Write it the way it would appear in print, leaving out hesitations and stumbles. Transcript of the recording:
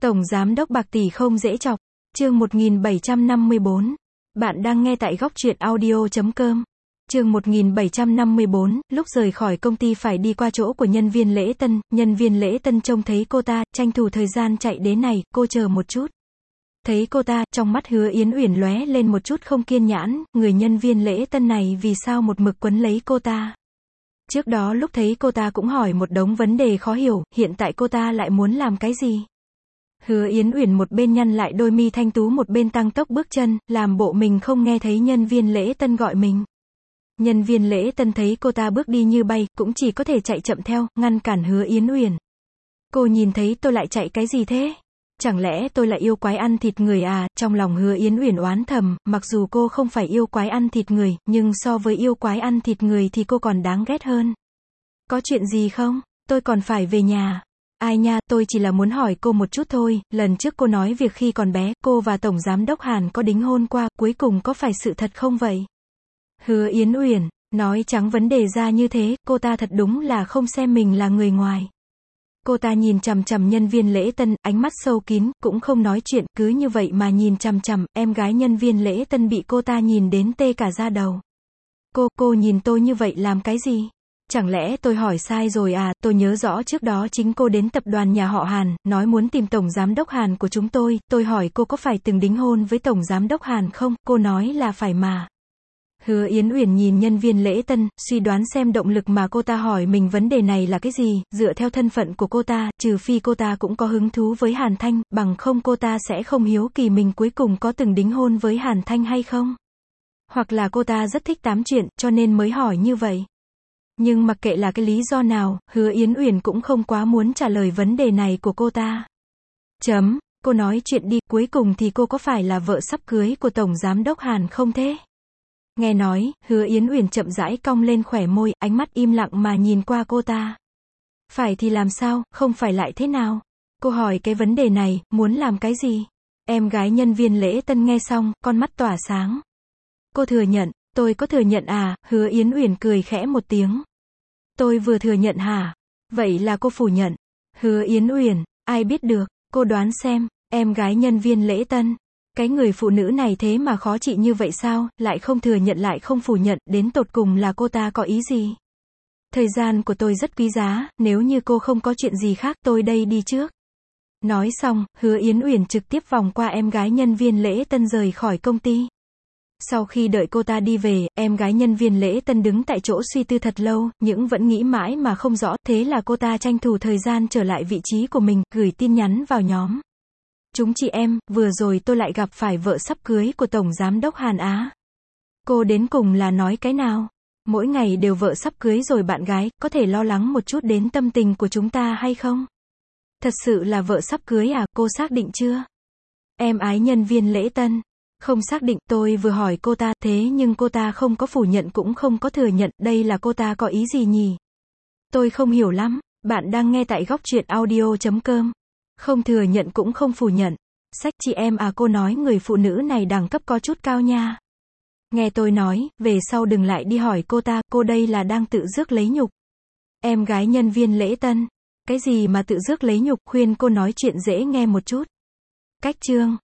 Tổng Giám đốc bạc tỷ không dễ chọc. Chương 1754. Bạn đang nghe tại góc truyện audio.com. Chương 1754, lúc rời khỏi công ty phải đi qua chỗ của nhân viên lễ tân, nhân viên lễ tân trông thấy cô ta, tranh thủ thời gian chạy đến này, cô chờ một chút. Thấy cô ta, trong mắt Hứa Yến Uyển lóe lên một chút không kiên nhẫn, người nhân viên lễ tân này vì sao một mực quấn lấy cô ta. Trước đó lúc thấy cô ta cũng hỏi một đống vấn đề khó hiểu, hiện tại cô ta lại muốn làm cái gì? Hứa Yến Uyển một bên nhăn lại đôi mi thanh tú một bên tăng tốc bước chân, làm bộ mình không nghe thấy nhân viên lễ tân gọi mình. Nhân viên lễ tân thấy cô ta bước đi như bay, cũng chỉ có thể chạy chậm theo, ngăn cản Hứa Yến Uyển. Cô nhìn thấy tôi lại chạy cái gì thế? Chẳng lẽ tôi là yêu quái ăn thịt người à? Trong lòng Hứa Yến Uyển oán thầm, mặc dù cô không phải yêu quái ăn thịt người, nhưng so với yêu quái ăn thịt người thì cô còn đáng ghét hơn. Có chuyện gì không? Tôi còn phải về nhà. Ai nha, tôi chỉ là muốn hỏi cô một chút thôi, lần trước cô nói việc khi còn bé, cô và Tổng Giám đốc Hàn có đính hôn qua, cuối cùng có phải sự thật không vậy? Hứa Yến Uyển, nói trắng vấn đề ra như thế, cô ta thật đúng là không xem mình là người ngoài. Cô ta nhìn chằm chằm nhân viên lễ tân, ánh mắt sâu kín, cũng không nói chuyện, cứ như vậy mà nhìn chằm chằm, em gái nhân viên lễ tân bị cô ta nhìn đến tê cả da đầu. Cô nhìn tôi như vậy làm cái gì? Chẳng lẽ tôi hỏi sai rồi à? Tôi nhớ rõ trước đó chính cô đến tập đoàn nhà họ Hàn, nói muốn tìm Tổng Giám đốc Hàn của chúng tôi hỏi cô có phải từng đính hôn với Tổng Giám đốc Hàn không? Cô nói là phải mà. Hứa Yến Uyển nhìn nhân viên lễ tân, suy đoán xem động lực mà cô ta hỏi mình vấn đề này là cái gì, dựa theo thân phận của cô ta, trừ phi cô ta cũng có hứng thú với Hàn Thanh, bằng không cô ta sẽ không hiếu kỳ mình cuối cùng có từng đính hôn với Hàn Thanh hay không. Hoặc là cô ta rất thích tám chuyện, cho nên mới hỏi như vậy. Nhưng mặc kệ là cái lý do nào, Hứa Yến Uyển cũng không quá muốn trả lời vấn đề này của cô ta. Cô nói chuyện đi, cuối cùng thì cô có phải là vợ sắp cưới của Tổng Giám đốc Hàn không thế? Nghe nói, Hứa Yến Uyển chậm rãi cong lên khóe môi, ánh mắt im lặng mà nhìn qua cô ta. Phải thì làm sao, không phải lại thế nào? Cô hỏi cái vấn đề này, muốn làm cái gì? Em gái nhân viên lễ tân nghe xong, con mắt tỏa sáng. Cô thừa nhận, tôi có thừa nhận à? Hứa Yến Uyển cười khẽ một tiếng. Tôi vừa thừa nhận hả? Vậy là cô phủ nhận. Hứa Yến Uyển, ai biết được, cô đoán xem, em gái nhân viên lễ tân. Cái người phụ nữ này thế mà khó trị như vậy sao, lại không thừa nhận lại không phủ nhận, đến tột cùng là cô ta có ý gì? Thời gian của tôi rất quý giá, nếu như cô không có chuyện gì khác tôi đây đi trước. Nói xong, Hứa Yến Uyển trực tiếp vòng qua em gái nhân viên lễ tân rời khỏi công ty. Sau khi đợi cô ta đi về, em gái nhân viên lễ tân đứng tại chỗ suy tư thật lâu, nhưng vẫn nghĩ mãi mà không rõ, thế là cô ta tranh thủ thời gian trở lại vị trí của mình, gửi tin nhắn vào nhóm. Chúng chị em, vừa rồi tôi lại gặp phải vợ sắp cưới của Tổng Giám đốc Hàn Á. Cô đến cùng là nói cái nào? Mỗi ngày đều vợ sắp cưới rồi bạn gái, có thể lo lắng một chút đến tâm tình của chúng ta hay không? Thật sự là vợ sắp cưới à, cô xác định chưa? Em ái nhân viên lễ tân. Không xác định, tôi vừa hỏi cô ta, thế nhưng cô ta không có phủ nhận cũng không có thừa nhận, đây là cô ta có ý gì nhỉ? Tôi không hiểu lắm, bạn đang nghe tại góc truyện audio.com. Không thừa nhận cũng không phủ nhận. Sách chị em à, cô nói người phụ nữ này đẳng cấp có chút cao nha. Nghe tôi nói, về sau đừng lại đi hỏi cô đây là đang tự rước lấy nhục. Em gái nhân viên lễ tân. Cái gì mà tự rước lấy nhục, khuyên cô nói chuyện dễ nghe một chút. Cách chương.